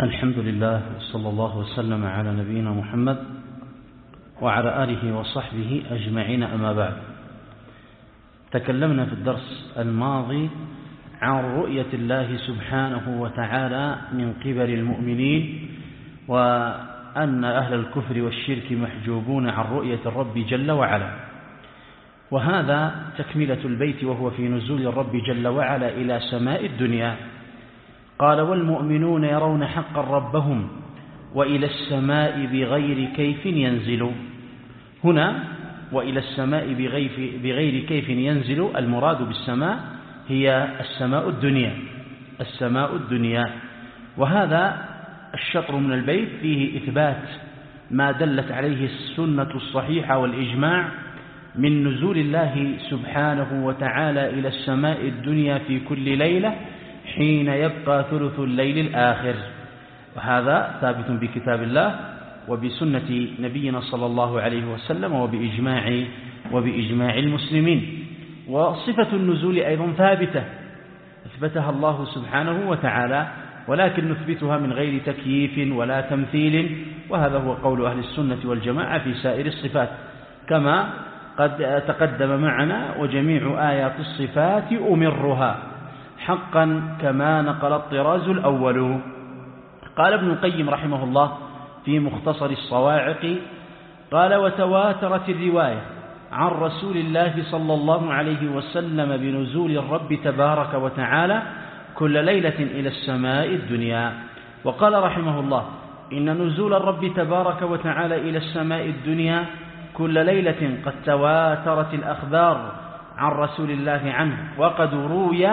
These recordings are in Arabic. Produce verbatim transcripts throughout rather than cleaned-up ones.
الحمد لله صلى الله وسلم على نبينا محمد وعلى آله وصحبه أجمعين، أما بعد. تكلمنا في الدرس الماضي عن رؤية الله سبحانه وتعالى من قبل المؤمنين، وأن أهل الكفر والشرك محجوبون عن رؤية الرب جل وعلا، وهذا تكملة البيت وهو في نزول الرب جل وعلا إلى سماء الدنيا. قال: والمؤمنون يرون حقا ربهم وإلى السماء بغير كيف ينزل. هنا وإلى السماء بغير كيف ينزل، المراد بالسماء هي السماء الدنيا، السماء الدنيا. وهذا الشطر من البيت فيه إثبات ما دلت عليه السنة الصحيحة والإجماع من نزول الله سبحانه وتعالى إلى السماء الدنيا في كل ليلة حين يبقى ثلث الليل الآخر، وهذا ثابت بكتاب الله وبسنة نبينا صلى الله عليه وسلم وبإجماع وبإجماع المسلمين. وصفة النزول أيضا ثابتة أثبتها الله سبحانه وتعالى، ولكن نثبتها من غير تكييف ولا تمثيل، وهذا هو قول أهل السنة والجماعة في سائر الصفات كما قد تقدم معنا. وجميع آيات الصفات أمرها حقا كما نقل الطراز الأول. قال ابن القيم رحمه الله في مختصر الصواعق: قال: وتواترت الرواية عن رسول الله صلى الله عليه وسلم بنزول الرب تبارك وتعالى كل ليلة إلى السماء الدنيا. وقال رحمه الله: إن نزول الرب تبارك وتعالى إلى السماء الدنيا كل ليلة قد تواترت الأخبار عن رسول الله عنه، وقد روي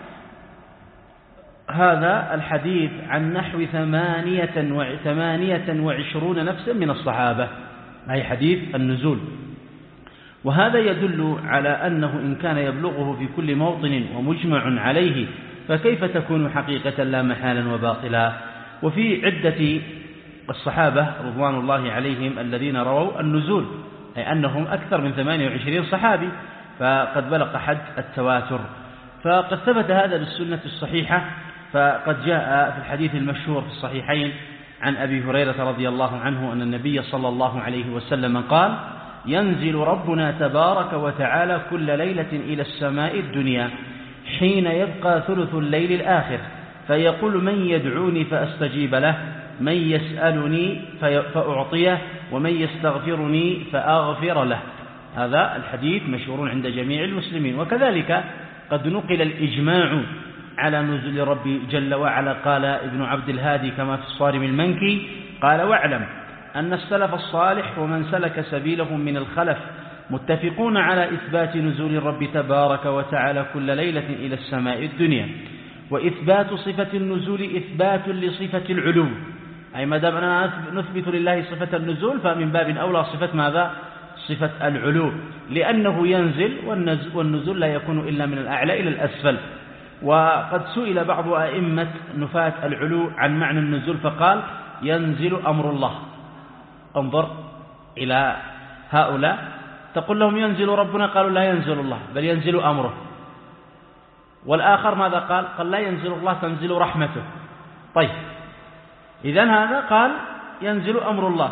هذا الحديث عن نحو ثمانية, ثمانية وعشرون نفسا من الصحابة، أي حديث النزول. وهذا يدل على أنه إن كان يبلغه في كل موطن ومجمع عليه فكيف تكون حقيقة لا محالا وباطلا. وفي عدة الصحابة رضوان الله عليهم الذين رووا النزول، أي أنهم أكثر من ثمانية وعشرين صحابي، فقد بلغ حد التواتر. فقد ثبت هذا بالسنة الصحيحة، فقد جاء في الحديث المشهور في الصحيحين عن أبي هريرة رضي الله عنه أن النبي صلى الله عليه وسلم قال: ينزل ربنا تبارك وتعالى كل ليلة إلى السماء الدنيا حين يبقى ثلث الليل الآخر، فيقول: من يدعوني فأستجيب له، من يسألني فأعطيه، ومن يستغفرني فأغفر له. هذا الحديث مشهور عند جميع المسلمين. وكذلك قد نقل الإجماع على نزول ربي جل وعلا. قال ابن عبد الهادي كما في الصارم المنكي: قال: واعلم أن السلف الصالح ومن سلك سبيلهم من الخلف متفقون على إثبات نزول الرب تبارك وتعالى كل ليلة إلى السماء الدنيا، وإثبات صفة النزول إثبات لصفة العلو، أي ما دامنا نثبت لله صفة النزول فمن باب أولى صفة ماذا؟ صفة العلو، لأنه ينزل، والنزول لا يكون إلا من الأعلى إلى الأسفل. وقد سئل بعض أئمة نفاة العلو عن معنى النزول فقال: ينزل أمر الله. انظر إلى هؤلاء تقول لهم ينزل ربنا، قالوا لا ينزل الله بل ينزل أمره. والآخر ماذا قال؟ قال: لا ينزل الله تنزل رحمته. طيب، إذن هذا قال ينزل أمر الله،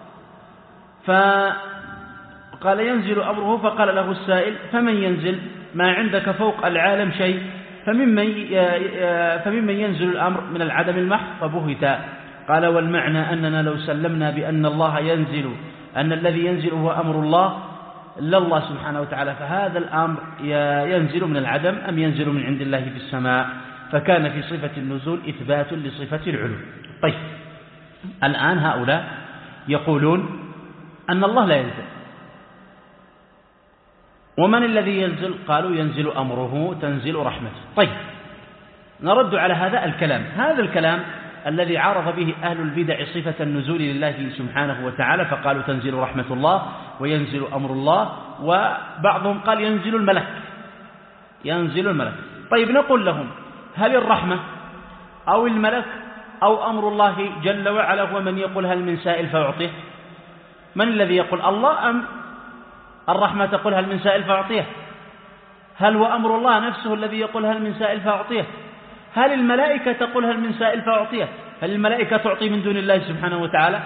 فقال ينزل أمره، فقال له السائل: فمن ينزل؟ ما عندك فوق العالم شيء، فممن فممن ينزل الأمر من العدم المحض؟ فبهت. قال: والمعنى أننا لو سلمنا بأن الله ينزل، أن الذي ينزل هو أمر الله لا الله سبحانه وتعالى، فهذا الأمر ينزل من العدم أم ينزل من عند الله في السماء؟ فكان في صفة النزول إثبات لصفة العلو. طيب، الآن هؤلاء يقولون أن الله لا ينزل. ومن الذي ينزل؟ قالوا ينزل أمره تنزل رحمته. طيب، نرد على هذا الكلام. هذا الكلام الذي عارض به أهل البدع صفة النزول لله سبحانه وتعالى، فقالوا تنزل رحمة الله وينزل أمر الله، وبعضهم قال ينزل الملك، ينزل الملك. طيب، نقول لهم: هل الرحمة أو الملك أو أمر الله جل وعلا هو من يقول هل من سائل فأعطيه؟ من الذي يقول؟ الله أم الرحمة تقول هل من سائل فأعطيه؟ هل هو أمر الله نفسه الذي يقول هل من سائل فأعطيه؟ هل الملائكة تقول هل من سائل فأعطيه؟ هل الملائكة تعطي من دون الله سبحانه وتعالى؟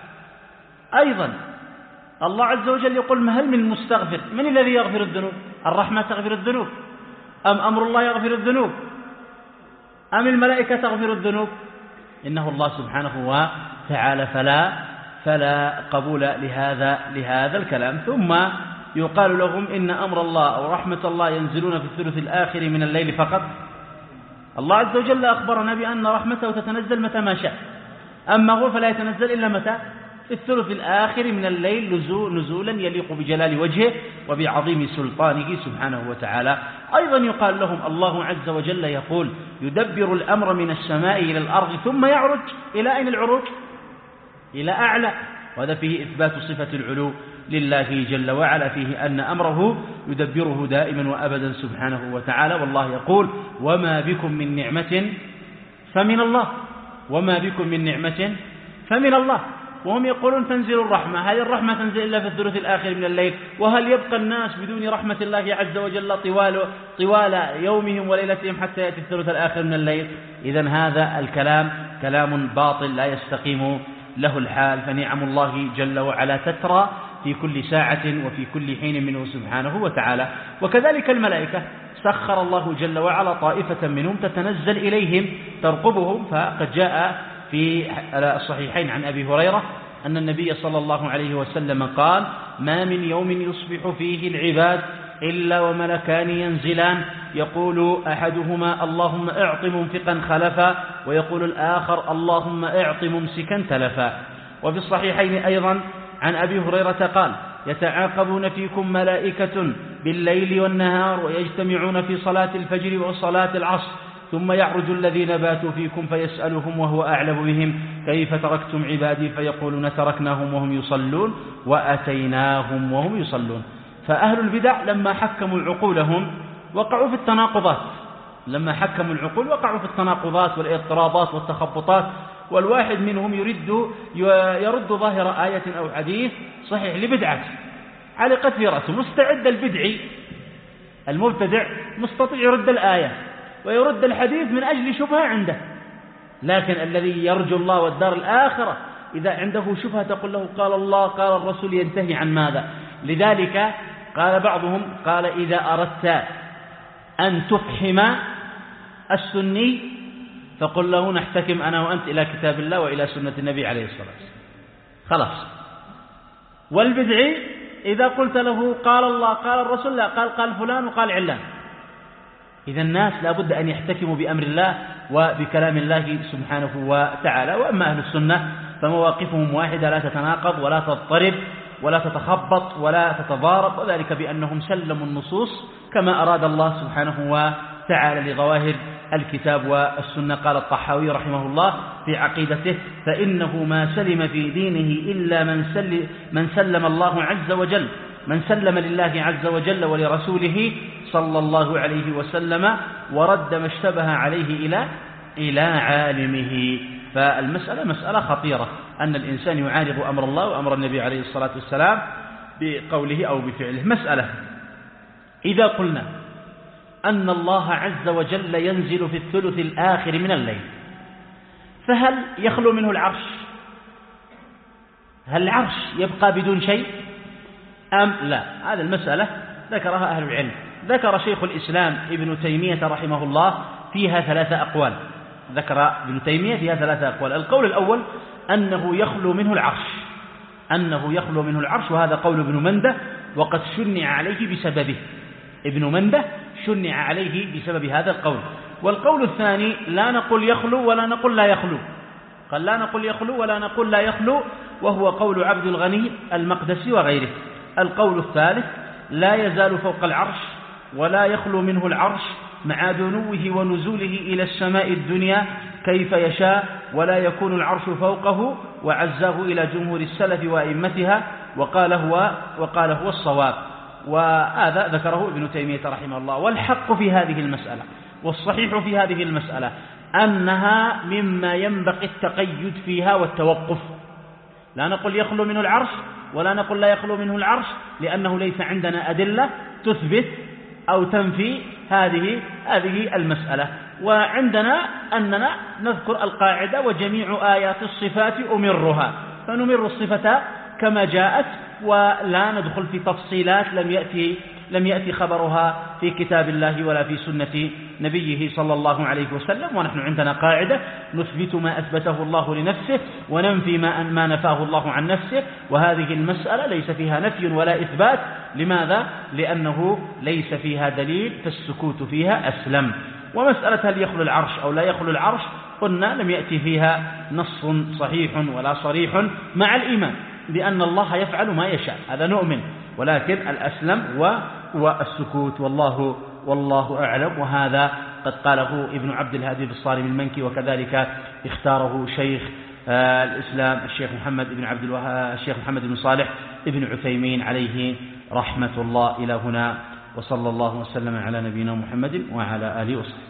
أيضا الله عز وجل يقول هل من مستغفر؟ من الذي يغفر الذنوب؟ الرحمة تغفر الذنوب أم أمر الله يغفر الذنوب أم الملائكة تغفر الذنوب؟ إنه الله سبحانه وتعالى، فلا فلا قبول لهذا لهذا الكلام. ثم يقال لهم إن أمر الله أو رحمة الله ينزلون في الثلث الآخر من الليل فقط. الله عز وجل أخبرنا بأن رحمته تتنزل متى ما شاء، أما هو فلا يتنزل إلا متى؟ في الثلث الآخر من الليل نزولا يليق بجلال وجهه وبعظيم سلطانه سبحانه وتعالى. أيضا يقال لهم الله عز وجل يقول يدبر الأمر من السماء إلى الأرض ثم يعرج. إلى أين العروج؟ إلى أعلى، وهذا فيه إثبات صفة العلو لله جل وعلا، فيه أن أمره يدبره دائما وأبدا سبحانه وتعالى. والله يقول وما بكم من نعمة فمن الله، وما بكم من نعمة فمن الله. وهم يقولون تنزل الرحمة، هذه الرحمة تنزل إلا في الثلث الآخر من الليل، وهل يبقى الناس بدون رحمة الله عز وجل طوال, طوال يومهم وليلتهم حتى يأتي الثلث الآخر من الليل؟ إذن هذا الكلام كلام باطل لا يستقيم له الحال. فنعم الله جل وعلا تترى في كل ساعة وفي كل حين منه سبحانه وتعالى. وكذلك الملائكة سخر الله جل وعلا طائفة منهم تتنزل إليهم ترقبهم. فقد جاء في الصحيحين عن أبي هريرة أن النبي صلى الله عليه وسلم قال ما من يوم يصبح فيه العباد إلا وملكان ينزلان، يقول أحدهما اللهم اعط منفقا خلفا، ويقول الآخر اللهم اعط ممسكا تلفا. وفي الصحيحين أيضا عن أبي هريرة قال يتعاقبون فيكم ملائكة بالليل والنهار ويجتمعون في صلاة الفجر وصلاة العصر، ثم يعرج الذين باتوا فيكم فيسألهم وهو أعلم بهم كيف تركتم عبادي فيقولون تركناهم وهم يصلون وأتيناهم وهم يصلون. فأهل البدع لما حكموا عقولهم وقعوا في التناقضات، لما حكموا العقول وقعوا في التناقضات والاضطرابات والتخبطات، والواحد منهم يرد يرد ظاهر آية أو حديث صحيح لبدعته علقت في رأسه، مستعد البدعي المبتدع مستطيع يرد الآية ويرد الحديث من أجل شبهة عنده. لكن الذي يرجو الله والدار الآخرة إذا عنده شبهة تقول له قال الله قال الرسول ينتهي عن ماذا؟ لذلك قال بعضهم قال إذا أردت أن تفحم السني فقل له نحتكم أنا وأنت إلى كتاب الله وإلى سنة النبي عليه الصلاة والسلام، خلاص. والبدعي إذا قلت له قال الله قال الرسول لا، قال قال فلان وقال علان. إذا الناس لابد أن يحتكموا بأمر الله وبكلام الله سبحانه وتعالى. وأما أهل السنة فمواقفهم واحدة لا تتناقض ولا تضطرب ولا تتخبط ولا تتضارب، وذلك بأنهم سلموا النصوص كما أراد الله سبحانه وتعالى لظواهر الكتاب والسنة. قال الطحاوي رحمه الله في عقيدته فإنه ما سلم في دينه إلا من سلم, من سلم الله عز وجل من سلم لله عز وجل ولرسوله صلى الله عليه وسلم ورد ما اشتبه عليه إلى إلى عالمه. فالمسألة مسألة خطيرة أن الإنسان يعارض أمر الله وأمر النبي عليه الصلاة والسلام بقوله أو بفعله. مسألة إذا قلنا أن الله عز وجل ينزل في الثلث الآخر من الليل، فهل يخلو منه العرش؟ هل العرش يبقى بدون شيء أم لا؟ هذه المسألة ذكرها أهل العلم. ذكر شيخ الإسلام ابن تيمية رحمه الله فيها ثلاثة أقوال، ذكر ابن تيمية فيها ثلاثة أقوال. القول الأول أنه يخلو منه العرش، أنه يخلو منه العرش، وهذا قول ابن منده وقد شنع عليه بسببه، ابن منده شنع عليه بسبب هذا القول. والقول الثاني لا نقول يخلو ولا نقول لا يخلو، قال لا نقول يخلو ولا نقول لا يخلو، وهو قول عبد الغني المقدسي وغيره. القول الثالث لا يزال فوق العرش ولا يخلو منه العرش مع دنوه ونزوله إلى السماء الدنيا كيف يشاء، ولا يكون العرش فوقه، وعزاه إلى جمهور السلف وأئمتها، وقال هو, وقال هو الصواب. وهذا ذكره ابن تيمية رحمه الله. والحق في هذه المسألة والصحيح في هذه المسألة أنها مما ينبغي التقيد فيها والتوقف. لا نقول يخلو منه العرش ولا نقول لا يخلو منه العرش، لأنه ليس عندنا أدلة تثبت أو تنفي هذه هذه المسألة. وعندنا أننا نذكر القاعدة وجميع آيات الصفات أمرها، فنمر الصفة كما جاءت ولا ندخل في تفصيلات لم يأتي لم يأتي خبرها في كتاب الله ولا في سنة نبيه صلى الله عليه وسلم. ونحن عندنا قاعدة نثبت ما أثبته الله لنفسه وننفي ما ما نفاه الله عن نفسه، وهذه المسألة ليس فيها نفي ولا إثبات. لماذا؟ لأنه ليس فيها دليل، فالسكوت فيها أسلم. ومسألة هل يخلو العرش أو لا يخلو العرش قلنا لم يأتي فيها نص صحيح ولا صريح مع الإيمان بأن الله يفعل ما يشاء، هذا نؤمن، ولكن الأسلم والسكوت والله والله أعلم. وهذا قد قاله ابن عبد الهادي بالصارم المنكي، وكذلك اختاره شيخ الإسلام الشيخ محمد بن عبد الوهاب الشيخ محمد بن صالح ابن عثيمين عليه رحمة الله. إلى هنا، وصلى الله وسلم على نبينا محمد وعلى آله وصحبه.